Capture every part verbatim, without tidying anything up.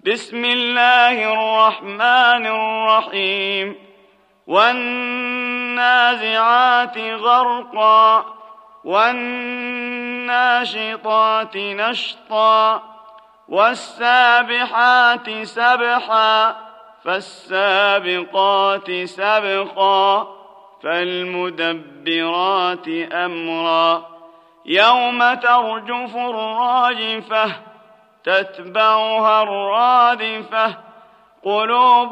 بسم الله الرحمن الرحيم والنازعات غرقا والناشطات نشطا والسابحات سبحا فالسابقات سبقا فالمدبرات أمرا يوم ترجف الراجفة تتبعها الرادفة قلوب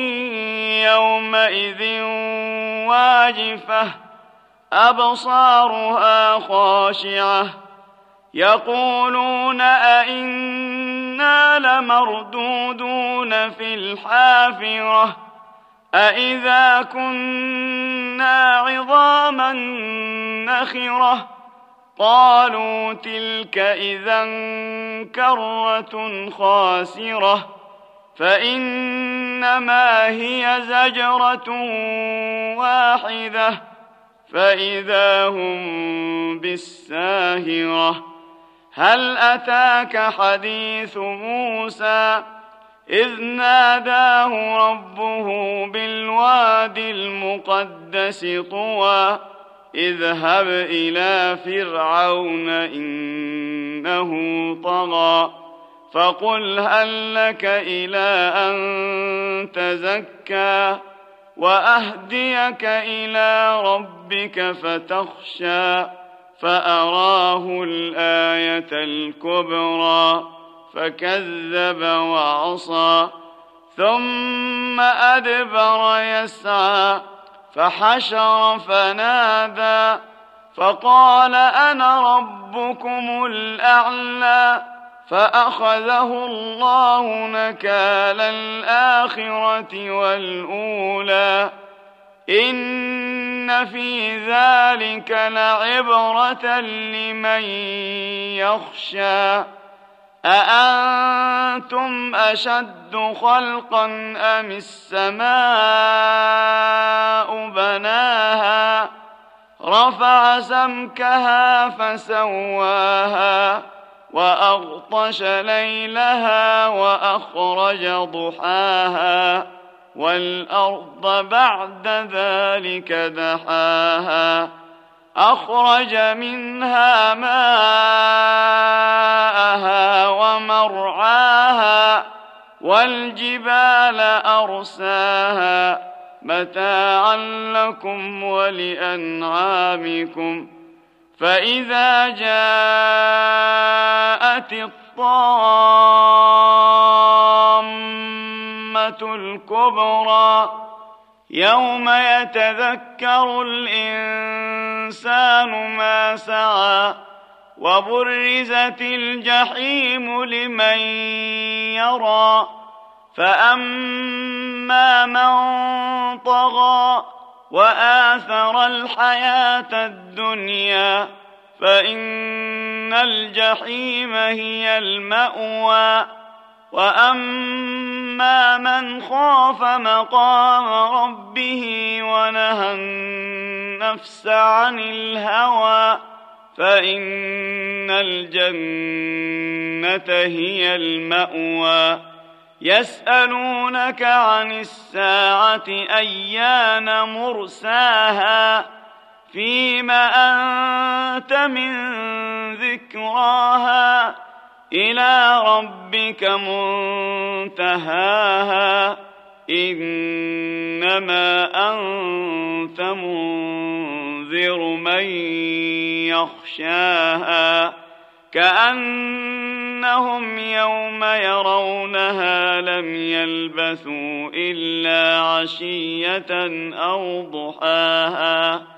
يومئذ واجفة أبصارها خاشعة يقولون أئنا لمردودون في الحافرة أئذا كنا عظاما نخرة قالوا تلك إذا كرة خاسرة فإنما هي زجرة واحدة فإذا هم بالساهرة هل أتاك حديث موسى إذ ناداه ربه بالواد المقدس طوى اذهب إلى فرعون إنه طغى فقل هل لك إلى أن تزكى وأهديك إلى ربك فتخشى فأراه الآية الكبرى فكذب وعصى ثم أدبر يسعى فحشر فنادى فقال أنا ربكم الأعلى فأخذه الله نكال الآخرة والأولى إن في ذلك لعبرة لمن يخشى أأنتم أشد خلقا أم السماء بناها رفع سمكها فسواها وأغطش ليلها وأخرج ضحاها والأرض بعد ذلك دحاها أخرج منها ماءها ومرعاها والجبال أرساها متاعا لكم ولأنعامكم فإذا جاءت الطامة الكبرى يوم يتذكر الإنسان ما سعى وبرزت الجحيم لمن يرى فأما من طغى وآثر الحياة الدنيا فإن الجحيم هي المأوى وأما من خاف مقام ربه ونهى النفس عن الهوى فإن الجنة هي المأوى يسألونك عن الساعة أيان مرساها فيم أنت من ذكراها إلى ربك منتهاها إنما أنت منذر من يخشاها كأنهم يوم يرونها لم يلبثوا إلا عشية أو ضحاها